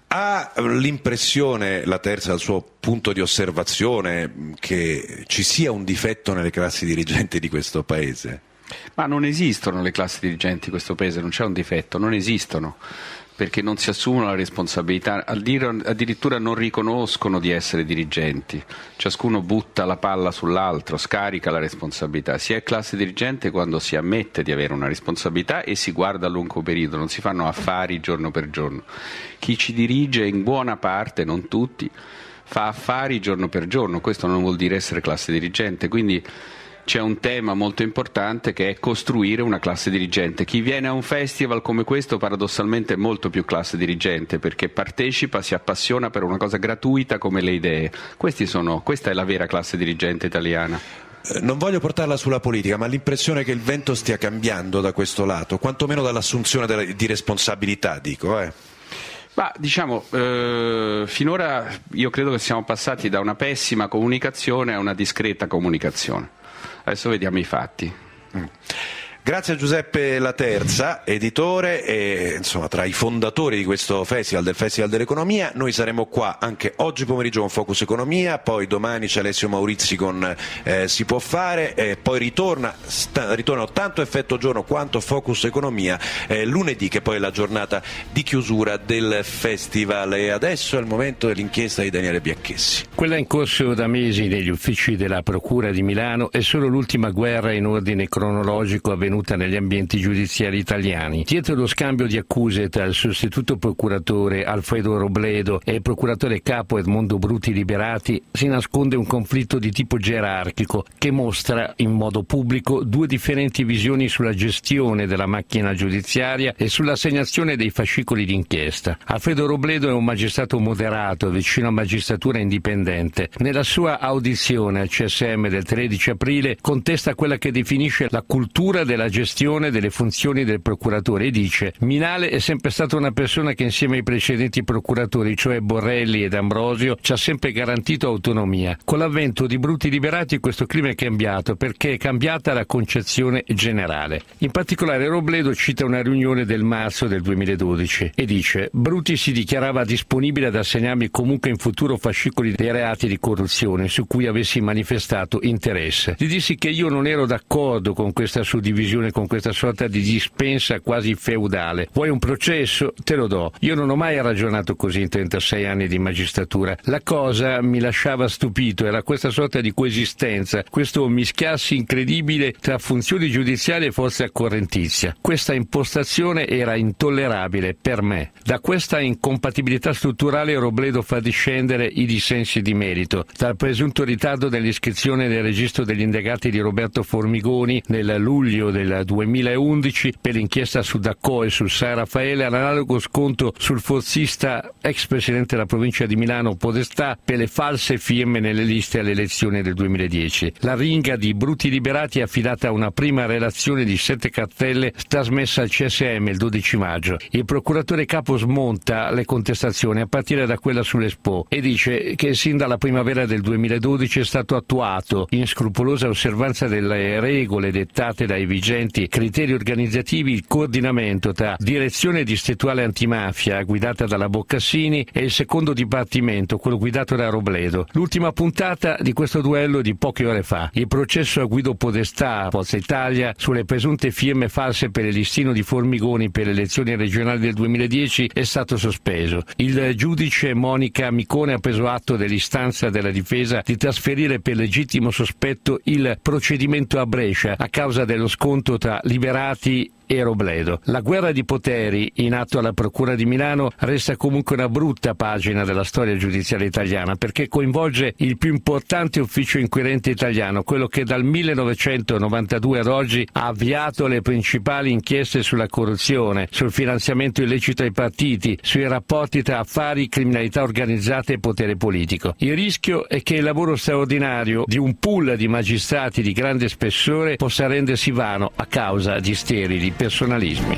Ha l'impressione, la terza, dal suo punto di osservazione, che ci sia un difetto nelle classi dirigenti di questo Paese? Ma non esistono le classi dirigenti di questo Paese, non c'è un difetto, non esistono, perché non si assumono la responsabilità, addirittura non riconoscono di essere dirigenti. Ciascuno butta la palla sull'altro, scarica la responsabilità. Si è classe dirigente quando si ammette di avere una responsabilità e si guarda a lungo periodo, non si fanno affari giorno per giorno. Chi ci dirige, in buona parte, non tutti, fa affari giorno per giorno, questo non vuol dire essere classe dirigente, quindi c'è un tema molto importante che è costruire una classe dirigente. Chi viene a un festival come questo paradossalmente è molto più classe dirigente, perché partecipa, si appassiona per una cosa gratuita come le idee. Questi sono, questa è la vera classe dirigente italiana. Non voglio portarla sulla politica, ma l'impressione è che il vento stia cambiando da questo lato, quantomeno dall'assunzione della, di responsabilità, dico. Eh. Ma diciamo, eh, finora io credo che siamo passati da una pessima comunicazione a una discreta comunicazione. Adesso vediamo i fatti. Mm. Grazie a Giuseppe Laterza, editore e insomma tra i fondatori di questo festival, del Festival dell'Economia. Noi saremo qua anche oggi pomeriggio con Focus Economia, poi domani c'è Alessio Maurizi con eh, Si può fare, e poi ritorna, sta, ritornano tanto Effetto Giorno quanto Focus Economia eh, lunedì, che poi è la giornata di chiusura del festival. E adesso è il momento dell'inchiesta di Daniele Biacchessi. Quella in corso da mesi negli uffici della Procura di Milano è solo l'ultima guerra in ordine cronologico avvenuta negli ambienti giudiziari italiani. Dietro lo scambio di accuse tra il sostituto procuratore Alfredo Robledo e il procuratore capo Edmondo Bruti Liberati si nasconde un conflitto di tipo gerarchico che mostra in modo pubblico due differenti visioni sulla gestione della macchina giudiziaria e sull'assegnazione dei fascicoli d'inchiesta. Alfredo Robledo è un magistrato moderato vicino a magistratura indipendente. Nella sua audizione al C S M del tredici aprile contesta quella che definisce la cultura della della gestione delle funzioni del procuratore e dice: Minale è sempre stata una persona che insieme ai precedenti procuratori, cioè Borrelli ed Ambrosio, ci ha sempre garantito autonomia. Con l'avvento di Bruti Liberati questo clima è cambiato perché è cambiata la concezione generale. In particolare Robledo cita una riunione del marzo del duemiladodici e dice: Bruti si dichiarava disponibile ad assegnarmi comunque in futuro fascicoli dei reati di corruzione su cui avessi manifestato interesse. Gli dissi che io non ero d'accordo con questa suddivisione, con questa sorta di dispensa quasi feudale. Vuoi un processo? Te lo do. Io non ho mai ragionato così in trentasei anni di magistratura. La cosa mi lasciava stupito, era questa sorta di coesistenza, questo mischiarsi incredibile tra funzioni giudiziarie e forza correntizia. Questa impostazione era intollerabile per me. Da questa incompatibilità strutturale Robledo fa discendere i dissensi di merito, dal presunto ritardo dell'iscrizione nel registro degli indagati di Roberto Formigoni nel luglio del duemilaundici per l'inchiesta su Dacco e sul San Raffaele, all'analogo sconto sul forzista ex presidente della provincia di Milano Podestà per le false firme nelle liste alle elezioni del duemiladieci. La ringa di Bruti Liberati è affidata a una prima relazione di sette cartelle trasmessa al C S M il dodici maggio. Il procuratore capo smonta le contestazioni a partire da quella sull'Expo e dice che sin dalla primavera del duemiladodici è stato attuato, in scrupolosa osservanza delle regole dettate dai vigenti criteri organizzativi, il coordinamento tra direzione distrettuale antimafia guidata dalla Boccassini e il secondo dipartimento, quello guidato da Robledo. L'ultima puntata di questo duello di poche ore fa. Il processo a Guido Podestà, Forza Italia, sulle presunte firme false per il listino di Formigoni per le elezioni regionali del duemiladieci è stato sospeso. Il giudice Monica Micone ha preso atto dell'istanza della difesa di trasferire per legittimo sospetto il procedimento a Brescia a causa dello scontro tra Liberati e Robledo. La guerra di poteri in atto alla Procura di Milano resta comunque una brutta pagina della storia giudiziaria italiana perché coinvolge il più importante ufficio inquirente italiano, quello che dal millenovecentonovantadue ad oggi ha avviato le principali inchieste sulla corruzione, sul finanziamento illecito ai partiti, sui rapporti tra affari, criminalità organizzata e potere politico. Il rischio è che il lavoro straordinario di un pool di magistrati di grande spessore possa rendersi vano a causa di sterili personalismi.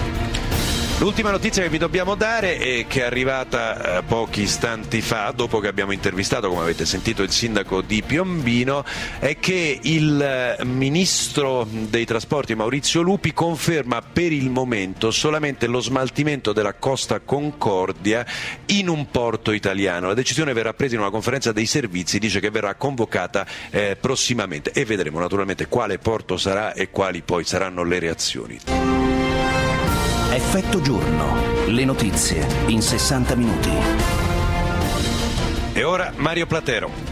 L'ultima notizia che vi dobbiamo dare è che è arrivata eh, pochi istanti fa, dopo che abbiamo intervistato, come avete sentito, il sindaco di Piombino, è che il eh, ministro dei trasporti Maurizio Lupi conferma per il momento solamente lo smaltimento della Costa Concordia in un porto italiano. La decisione verrà presa in una conferenza dei servizi, dice che verrà convocata eh, prossimamente e vedremo naturalmente quale porto sarà e quali poi saranno le reazioni. Effetto giorno. Le notizie in sessanta minuti. E ora Mario Platero.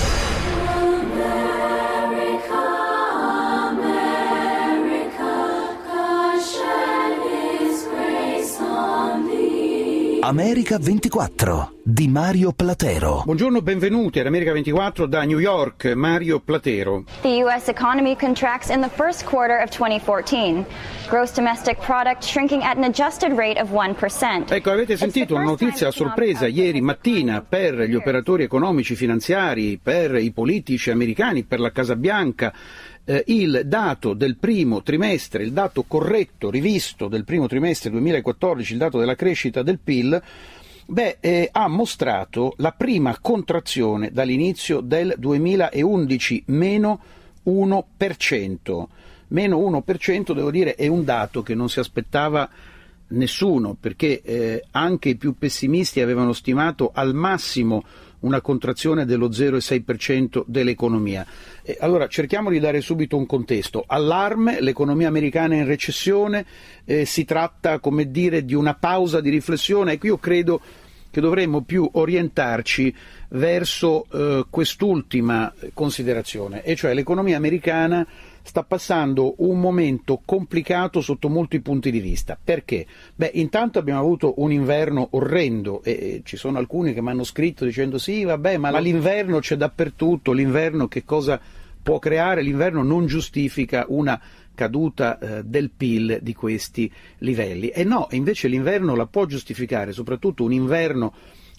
America ventiquattro di Mario Platero. Buongiorno, benvenuti ad America ventiquattro da New York, Mario Platero. The U S economy contracts in the first quarter of twenty fourteen. Gross domestic product shrinking at an adjusted rate of one percent. Ecco, avete sentito una notizia a sorpresa ieri mattina per gli operatori economici finanziari, per i politici americani, per la Casa Bianca. Eh, il dato del primo trimestre, il dato corretto, rivisto del primo trimestre duemilaquattordici, il dato della crescita del P I L, beh, eh, ha mostrato la prima contrazione dall'inizio del duemilaundici, meno uno per cento. Meno uno per cento, devo dire, è un dato che non si aspettava nessuno, perché eh, anche i più pessimisti avevano stimato al massimo una contrazione dello zero virgola sei per cento dell'economia. Eh, allora cerchiamo di dare subito un contesto. Allarme, l'economia americana è in recessione, eh, si tratta, come dire, di una pausa di riflessione. Ecco, io credo che dovremmo più orientarci verso eh, quest'ultima considerazione, e cioè l'economia americana sta passando un momento complicato sotto molti punti di vista. Perché? Beh, intanto abbiamo avuto un inverno orrendo e, e ci sono alcuni che mi hanno scritto dicendo sì, vabbè, ma l'inverno c'è dappertutto, l'inverno che cosa può creare? L'inverno non giustifica una caduta eh, del P I L di questi livelli. E no, invece l'inverno la può giustificare, soprattutto un inverno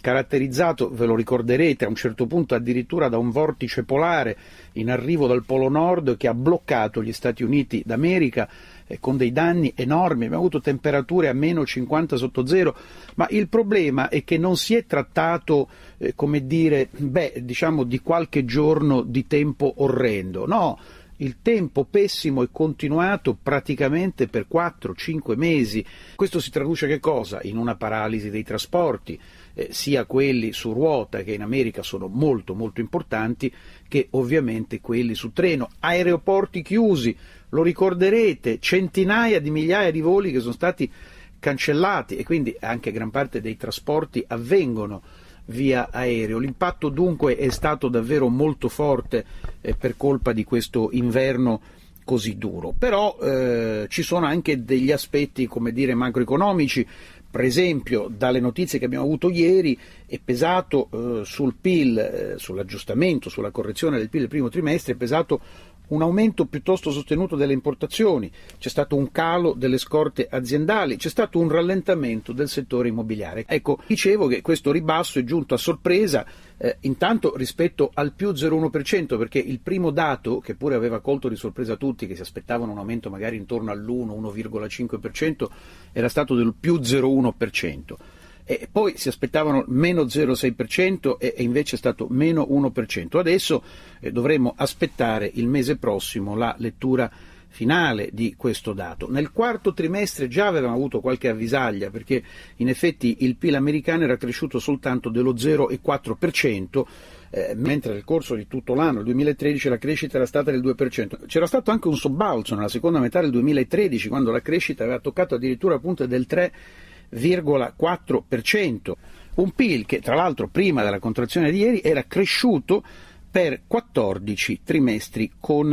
caratterizzato, ve lo ricorderete, a un certo punto addirittura da un vortice polare in arrivo dal Polo Nord che ha bloccato gli Stati Uniti d'America eh, con dei danni enormi. Abbiamo avuto temperature a meno cinquanta sotto zero, ma il problema è che non si è trattato, eh, come dire, beh, diciamo di qualche giorno di tempo orrendo, no. Il tempo pessimo è continuato praticamente per quattro cinque mesi. Questo si traduce che cosa? In una paralisi dei trasporti, eh, sia quelli su ruota, che in America sono molto molto importanti, che ovviamente quelli su treno. Aeroporti chiusi, lo ricorderete, centinaia di migliaia di voli che sono stati cancellati e quindi anche gran parte dei trasporti avvengono via aereo. L'impatto dunque è stato davvero molto forte eh, per colpa di questo inverno così duro, però eh, ci sono anche degli aspetti, come dire, macroeconomici. Per esempio, dalle notizie che abbiamo avuto ieri è pesato eh, sul P I L, eh, sull'aggiustamento, sulla correzione del P I L del primo trimestre, è pesato un aumento piuttosto sostenuto delle importazioni, c'è stato un calo delle scorte aziendali, c'è stato un rallentamento del settore immobiliare. Ecco, dicevo che questo ribasso è giunto a sorpresa, eh, intanto rispetto al più zero virgola uno per cento, perché il primo dato, che pure aveva colto di sorpresa tutti, che si aspettavano un aumento magari intorno all'uno uno virgola cinque per cento, era stato del più zero virgola uno per cento. E poi si aspettavano meno zero virgola sei per cento e invece è stato meno uno per cento. Adesso eh, dovremo aspettare il mese prossimo la lettura finale di questo dato. Nel quarto trimestre già avevamo avuto qualche avvisaglia, perché in effetti il P I L americano era cresciuto soltanto dello zero virgola quattro per cento, eh, mentre nel corso di tutto l'anno, il duemilatredici, la crescita era stata del due per cento. C'era stato anche un sobbalzo nella seconda metà del duemilatredici, quando la crescita aveva toccato addirittura punte del tre virgola quattro per cento, un P I L che tra l'altro prima della contrazione di ieri era cresciuto per quattordici trimestri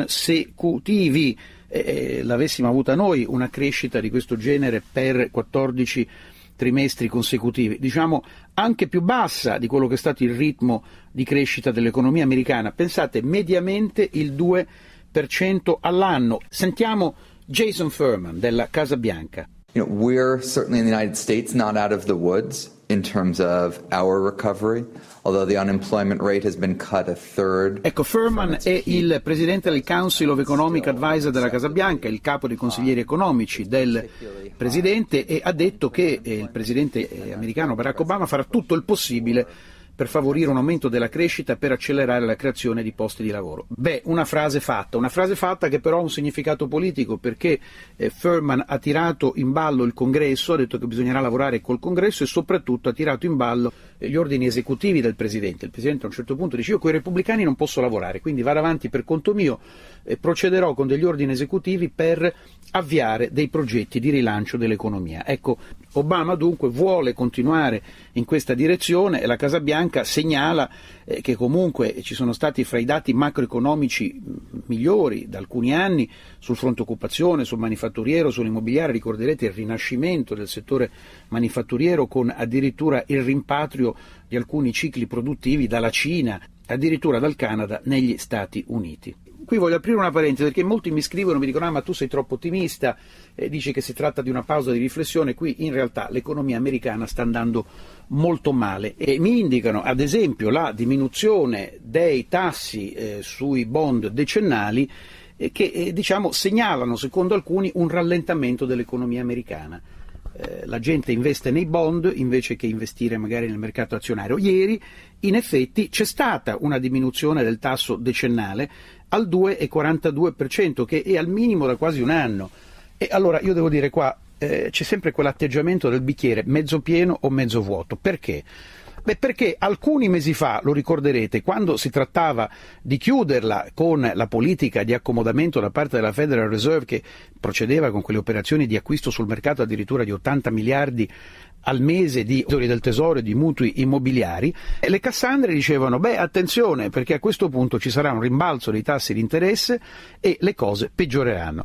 consecutivi. Eh, l'avessimo avuta noi una crescita di questo genere per quattordici trimestri consecutivi, diciamo anche più bassa di quello che è stato il ritmo di crescita dell'economia americana, pensate mediamente il due per cento all'anno. Sentiamo Jason Furman della Casa Bianca. You know, we're certainly in the United States not out of the woods in terms of our recovery, although the unemployment rate has been cut a third. Ecco, Furman è il presidente del Council of Economic Advisor della Casa Bianca, il capo dei consiglieri economici del presidente, e ha detto che il presidente americano Barack Obama farà tutto il possibile per favorire un aumento della crescita, per accelerare la creazione di posti di lavoro. Beh, una frase fatta, una frase fatta che però ha un significato politico, perché eh, Furman ha tirato in ballo il Congresso, ha detto che bisognerà lavorare col Congresso e soprattutto ha tirato in ballo eh, gli ordini esecutivi del Presidente. Il Presidente a un certo punto dice: io con i repubblicani non posso lavorare, quindi vado avanti per conto mio e procederò con degli ordini esecutivi per avviare dei progetti di rilancio dell'economia. Ecco, Obama dunque vuole continuare in questa direzione e la Casa Bianca segnala eh, che comunque ci sono stati fra i dati macroeconomici migliori da alcuni anni sul fronte occupazione, sul manifatturiero, sull'immobiliare. Ricorderete il rinascimento del settore manifatturiero con addirittura il rimpatrio di alcuni cicli produttivi dalla Cina, addirittura dal Canada negli Stati Uniti. Qui voglio aprire una parentesi, perché molti mi scrivono, mi dicono: ah, ma tu sei troppo ottimista, eh, dici che si tratta di una pausa di riflessione. Qui in realtà l'economia americana sta andando molto male e mi indicano ad esempio la diminuzione dei tassi eh, sui bond decennali eh, che eh, diciamo segnalano, secondo alcuni, un rallentamento dell'economia americana. Eh, la gente investe nei bond invece che investire magari nel mercato azionario. Ieri in effetti c'è stata una diminuzione del tasso decennale al due virgola quarantadue per cento, che è al minimo da quasi un anno. E allora io devo dire qua eh, c'è sempre quell'atteggiamento del bicchiere mezzo pieno o mezzo vuoto. Perché? Beh, perché alcuni mesi fa, lo ricorderete, quando si trattava di chiuderla con la politica di accomodamento da parte della Federal Reserve, che procedeva con quelle operazioni di acquisto sul mercato addirittura di ottanta miliardi al mese di tesori del tesoro e di mutui immobiliari, e le Cassandre dicevano: beh, attenzione, perché a questo punto ci sarà un rimbalzo dei tassi di interesse e le cose peggioreranno.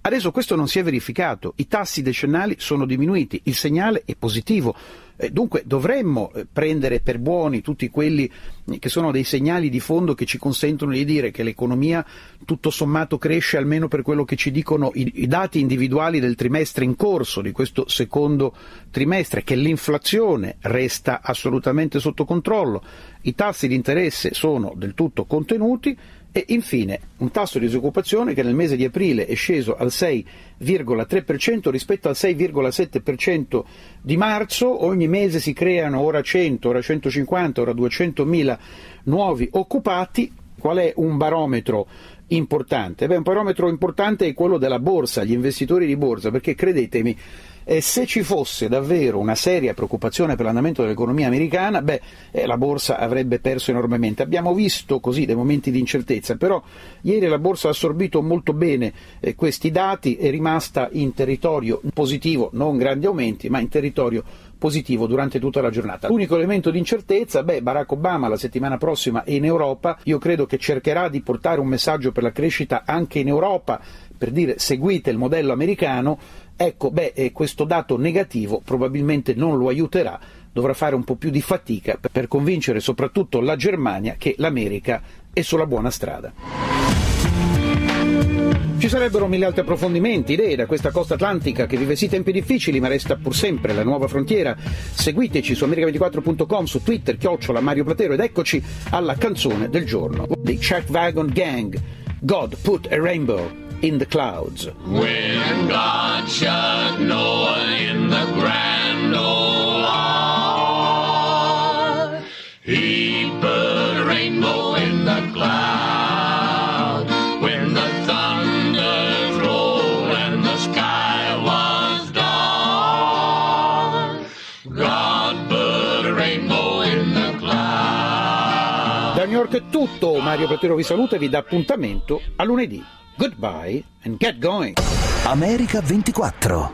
Adesso questo non si è verificato, i tassi decennali sono diminuiti, il segnale è positivo. Eh, dunque dovremmo eh, prendere per buoni tutti quelli eh, che sono dei segnali di fondo che ci consentono di dire che l'economia tutto sommato cresce, almeno per quello che ci dicono i, i dati individuali del trimestre in corso, di questo secondo trimestre, che l'inflazione resta assolutamente sotto controllo, i tassi di interesse sono del tutto contenuti e infine un tasso di disoccupazione che nel mese di aprile è sceso al sei virgola tre per cento rispetto al sei virgola sette per cento di marzo. Ogni mese si creano ora cento, ora centocinquanta, ora duecentomila nuovi occupati. Qual è un barometro importante? Beh, un barometro importante è quello della borsa, gli investitori di borsa, perché credetemi, E se ci fosse davvero una seria preoccupazione per l'andamento dell'economia americana, beh, eh, la borsa avrebbe perso enormemente. Abbiamo visto così dei momenti di incertezza, però ieri la borsa ha assorbito molto bene eh, questi dati, è rimasta in territorio positivo, non grandi aumenti, ma in territorio positivo durante tutta la giornata. L'unico elemento di incertezza, beh, Barack Obama la settimana prossima è in Europa, io credo che cercherà di portare un messaggio per la crescita anche in Europa, per dire seguite il modello americano. Ecco, beh, eh, questo dato negativo probabilmente non lo aiuterà, dovrà fare un po' più di fatica per convincere soprattutto la Germania che l'America è sulla buona strada. Ci sarebbero mille altri approfondimenti, idee da questa costa atlantica che vive sì tempi difficili ma resta pur sempre la nuova frontiera. Seguiteci su america ventiquattro punto com, su Twitter, chiocciola Mario Platero, ed eccoci alla canzone del giorno. The Chuck Wagon Gang, God Put a Rainbow in the Clouds. When God shut Noah in the grand old ark, he put a rainbow in the cloud. When the thunders rolled and the sky was dark, God put a rainbow in the cloud. Da New York è tutto, Mario Platero vi saluta e vi dà appuntamento a lunedì. Goodbye and get going. America ventiquattro.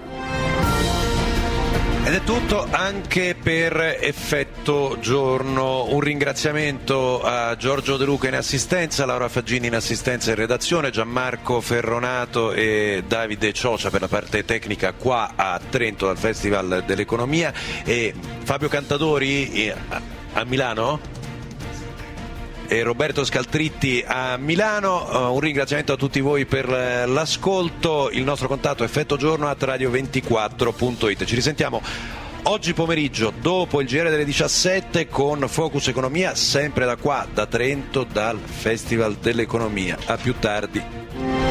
Ed è tutto anche per Effetto Giorno. Un ringraziamento a Giorgio De Luca in assistenza, Laura Faggini in assistenza e redazione, Gianmarco Ferronato e Davide Ciocia per la parte tecnica qua a Trento dal Festival dell'Economia, e Fabio Cantadori a Milano e Roberto Scaltritti a Milano. Uh, un ringraziamento a tutti voi per l'ascolto. Il nostro contatto è effettogiorno at radio ventiquattro punto it. Ci risentiamo oggi pomeriggio dopo il G R delle diciassette con Focus Economia, sempre da qua, da Trento, dal Festival dell'Economia. A più tardi.